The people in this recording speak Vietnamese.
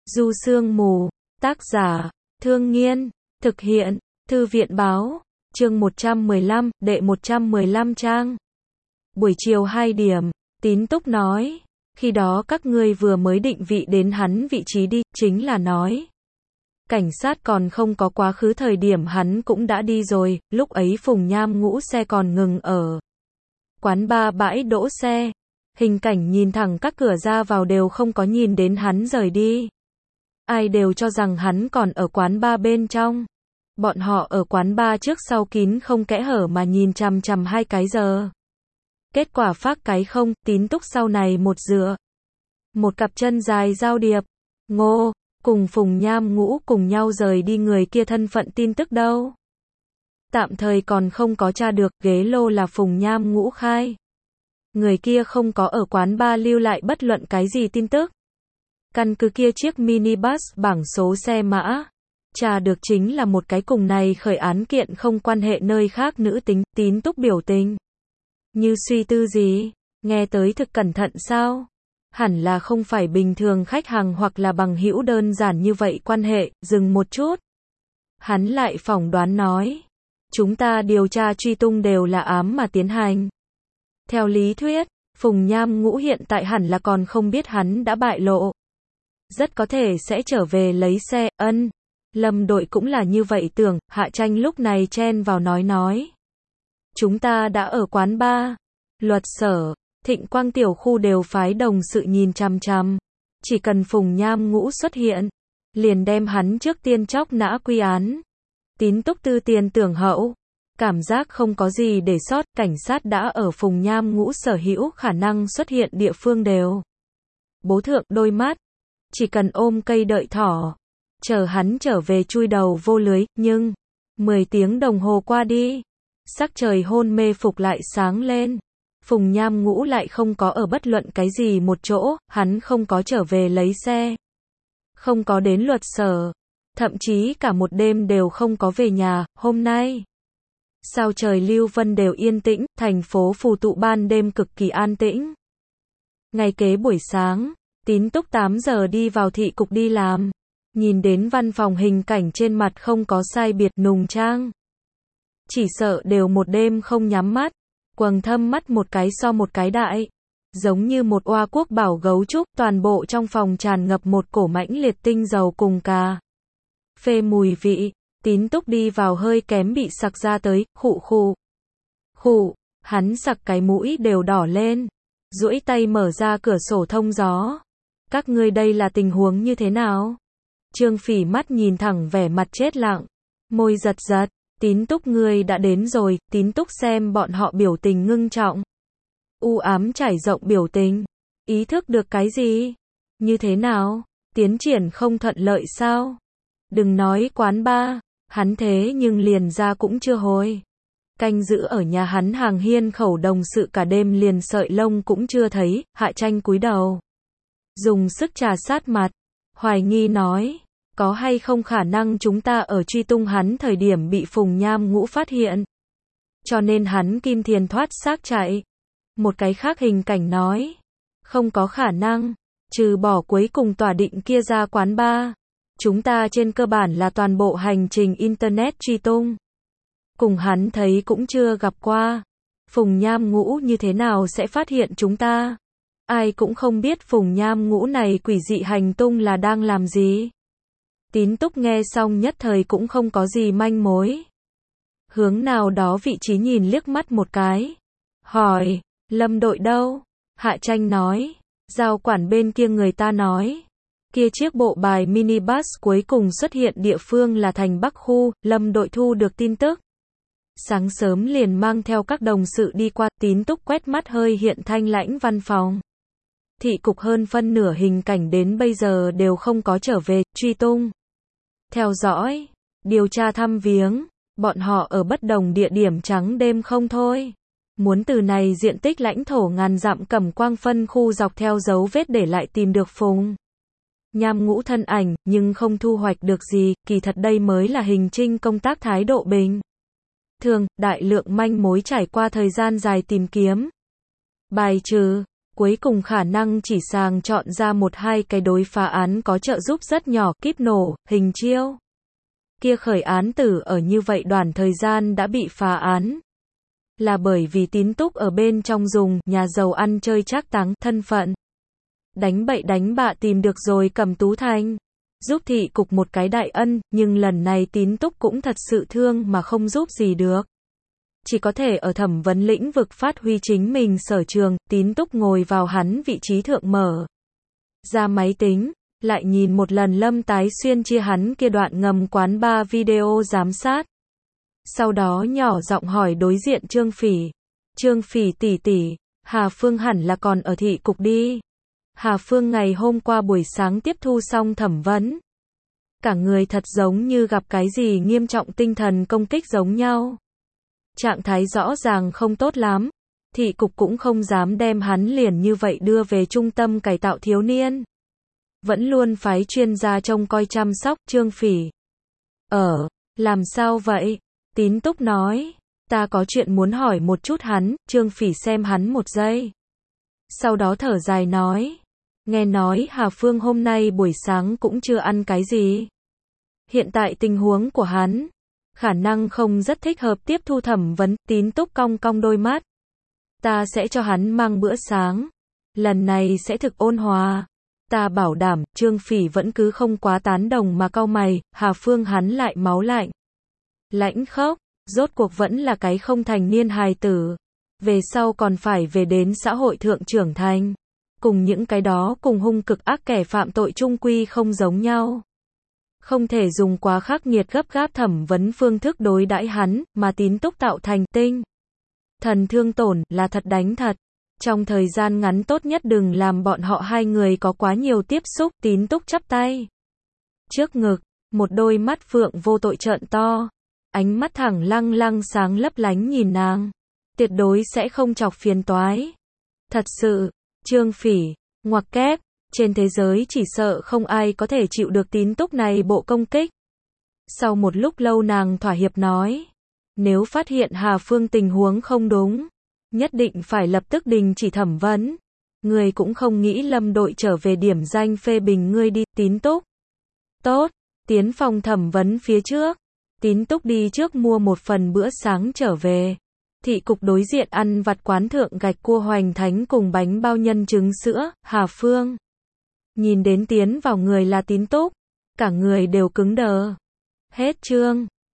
Du Sương Mù, tác giả, Thương Nghiên, thực hiện, Thư viện báo, chương 115, đệ 115 trang. Buổi chiều 2 điểm, Tín Túc nói, khi đó các ngươi vừa mới định vị đến hắn vị trí đi, chính là nói. Cảnh sát còn không có quá khứ thời điểm hắn cũng đã đi rồi, lúc ấy Phùng Nham Ngũ xe còn ngừng ở quán bar bãi đỗ xe. Hình cảnh nhìn thẳng các cửa ra vào đều không có nhìn đến hắn rời đi. Ai đều cho rằng hắn còn ở quán bar bên trong. Bọn họ ở quán bar trước sau kín không kẽ hở mà nhìn chằm chằm 2 cái giờ. Kết quả phát cái không, Tín Túc sau này một dựa. Một cặp chân dài giao điệp. Ngô, cùng Phùng Nham Ngũ cùng nhau rời đi người kia thân phận tin tức đâu. Tạm thời còn không có tra được, ghế lô là Phùng Nham Ngũ khai. Người kia không có ở quán bar lưu lại bất luận cái gì tin tức. Căn cứ kia chiếc minibus bảng số xe mã. Tra được chính là một cái cùng này khởi án kiện không quan hệ nơi khác nữ tính. Tín Túc biểu tình như suy tư gì, nghe tới thực cẩn thận sao? Hẳn là không phải bình thường khách hàng hoặc là bằng hữu đơn giản như vậy quan hệ, dừng một chút. Hắn lại phỏng đoán nói, chúng ta điều tra truy tung đều là ám mà tiến hành. Theo lý thuyết, Phùng Nham Ngũ hiện tại hẳn là còn không biết hắn đã bại lộ. Rất có thể sẽ trở về lấy xe, Lâm đội cũng là như vậy tưởng, Hạ Tranh lúc này chen vào nói. Chúng ta đã ở quán bar, Luật Sở, Thịnh Quang tiểu khu đều phái đồng sự nhìn chằm chằm. Chỉ cần Phùng Nham Ngũ xuất hiện, liền đem hắn trước tiên chóc nã quy án. Tín Túc tư tiền tưởng hậu. Cảm giác không có gì để sót, cảnh sát đã ở Phùng Nham Ngũ sở hữu khả năng xuất hiện địa phương đều. Bố thượng đôi mắt. Chỉ cần ôm cây đợi thỏ. Chờ hắn trở về chui đầu vô lưới, nhưng 10 tiếng đồng hồ qua đi. Sắc trời hôn mê phục lại sáng lên. Phùng Nham Ngũ lại không có ở bất luận cái gì một chỗ, hắn không có trở về lấy xe. Không có đến Luật Sở. Thậm chí cả một đêm đều không có về nhà, hôm nay. Sao trời Lưu Vân đều yên tĩnh, thành phố phù tụ ban đêm cực kỳ an tĩnh. Ngày kế buổi sáng, Tín Túc 8 giờ đi vào thị cục đi làm. Nhìn đến văn phòng hình cảnh trên mặt không có sai biệt nùng trang. Chỉ sợ đều một đêm không nhắm mắt. Quầng thâm mắt một cái so một cái đại. Giống như một oa quốc bảo gấu trúc, toàn bộ trong phòng tràn ngập một cổ mãnh liệt tinh dầu cùng cà phê mùi vị. Tín Túc đi vào hơi kém bị sặc ra tới, khụ, hắn sặc cái mũi đều đỏ lên, duỗi tay mở ra cửa sổ thông gió. Các ngươi đây là tình huống như thế nào? Trương Phỉ mắt nhìn thẳng vẻ mặt chết lặng, môi giật giật. Tín Túc ngươi đã đến rồi. Tín Túc xem bọn họ biểu tình ngưng trọng, u ám trải rộng biểu tình, ý thức được cái gì? Như thế nào? Tiến triển không thuận lợi sao? Đừng nói quán bar. Hắn thế nhưng liền ra cũng chưa hồi. Canh giữ ở nhà hắn hàng hiên khẩu đồng sự cả đêm liền sợi lông cũng chưa thấy. Hạ Tranh cúi đầu, dùng sức trà sát mặt, hoài nghi nói, có hay không khả năng chúng ta ở truy tung hắn thời điểm bị Phùng Nham Ngũ phát hiện, cho nên hắn kim thiền thoát xác chạy. Một cái khác hình cảnh nói, không có khả năng, trừ bỏ cuối cùng tỏa định kia ra quán bar. Chúng ta trên cơ bản là toàn bộ hành trình Internet truy tung. Cùng hắn thấy cũng chưa gặp qua. Phùng Nham Ngũ như thế nào sẽ phát hiện chúng ta? Ai cũng không biết Phùng Nham Ngũ này quỷ dị hành tung là đang làm gì. Tín Túc nghe xong nhất thời cũng không có gì manh mối. Hướng nào đó vị trí nhìn liếc mắt một cái. Hỏi, Lâm đội đâu? Hạ Tranh nói, giao quản bên kia người ta nói. Kia chiếc bộ bài minibus cuối cùng xuất hiện địa phương là thành Bắc khu. Lâm đội thu được tin tức. Sáng sớm liền mang theo các đồng sự đi qua. Tín Túc quét mắt hơi hiện thanh lãnh văn phòng. Thị cục hơn phân nửa hình cảnh đến bây giờ đều không có trở về, truy tung, theo dõi, điều tra thăm viếng. Bọn họ ở bất đồng địa điểm trắng đêm không thôi. Muốn từ này diện tích lãnh thổ ngàn dặm Cẩm Quang phân khu dọc theo dấu vết để lại tìm được Phùng Nham Ngũ thân ảnh, nhưng không thu hoạch được gì. Kỳ thật đây mới là hành trình công tác thái độ bình thường, đại lượng manh mối trải qua thời gian dài tìm kiếm. Bài trừ, cuối cùng khả năng chỉ sàng chọn ra một hai cái đối phá án có trợ giúp rất nhỏ, kíp nổ, hình chiêu. Kia khởi án tử ở như vậy đoạn thời gian đã bị phá án. Là bởi vì Tín Túc ở bên trong dùng nhà giàu ăn chơi trác táng thân phận. Đánh bậy đánh bạ tìm được rồi Cẩm Tú Thành. Giúp thị cục một cái đại ân, nhưng lần này Tín Túc cũng thật sự thương mà không giúp gì được. Chỉ có thể ở thẩm vấn lĩnh vực phát huy chính mình sở trường, Tín Túc ngồi vào hắn vị trí thượng mở ra máy tính, lại nhìn một lần Lâm Tái Xuyên chia hắn kia đoạn ngầm quán bar video giám sát. Sau đó nhỏ giọng hỏi đối diện Trương Phỉ. Trương Phỉ tỷ tỷ, Hà Phương hẳn là còn ở thị cục đi. Hà Phương ngày hôm qua buổi sáng tiếp thu xong thẩm vấn. Cả người thật giống như gặp cái gì nghiêm trọng tinh thần công kích giống nhau. Trạng thái rõ ràng không tốt lắm. Thị cục cũng không dám đem hắn liền như vậy đưa về trung tâm cải tạo thiếu niên. Vẫn luôn phái chuyên gia trông coi chăm sóc. Trương Phỉ. Làm sao vậy? Tín Túc nói. Ta có chuyện muốn hỏi một chút hắn. Trương Phỉ xem hắn một giây. Sau đó thở dài nói. Nghe nói Hà Phương hôm nay buổi sáng cũng chưa ăn cái gì. Hiện tại tình huống của hắn, khả năng không rất thích hợp tiếp thu thẩm vấn. Tín Túc cong cong đôi mắt. Ta sẽ cho hắn mang bữa sáng. Lần này sẽ thực ôn hòa. Ta bảo đảm. Trương Phỉ vẫn cứ không quá tán đồng mà cau mày. Hà Phương hắn lại máu lạnh. Lãnh khốc. Rốt cuộc vẫn là cái không thành niên hài tử. Về sau còn phải về đến xã hội thượng trưởng thành. Cùng những cái đó cùng hung cực ác kẻ phạm tội chung quy không giống nhau. Không thể dùng quá khắc nghiệt gấp gáp thẩm vấn phương thức đối đãi hắn, mà Tín Túc tạo thành tinh thần thương tổn là thật đánh thật. Trong thời gian ngắn tốt nhất đừng làm bọn họ hai người có quá nhiều tiếp xúc. Tín Túc chắp tay trước ngực, một đôi mắt phượng vô tội trợn to, ánh mắt thẳng lăng lăng sáng lấp lánh nhìn nàng, tuyệt đối sẽ không chọc phiền toái. Thật sự. Trương Phỉ, ngoặc kép, trên thế giới chỉ sợ không ai có thể chịu được Tín Túc này bộ công kích. Sau một lúc lâu nàng thỏa hiệp nói, nếu phát hiện Hà Phương tình huống không đúng, nhất định phải lập tức đình chỉ thẩm vấn. Người cũng không nghĩ Lâm đội trở về điểm danh phê bình ngươi đi. Tín Túc. Tốt, tiến phòng thẩm vấn phía trước. Tín Túc đi trước mua một phần bữa sáng trở về. Thị cục đối diện ăn vặt quán thượng gạch cua hoành thánh cùng bánh bao nhân trứng sữa. Hà Phương nhìn đến tiến vào người là Tín Túc, cả người đều cứng đờ. Hết chương.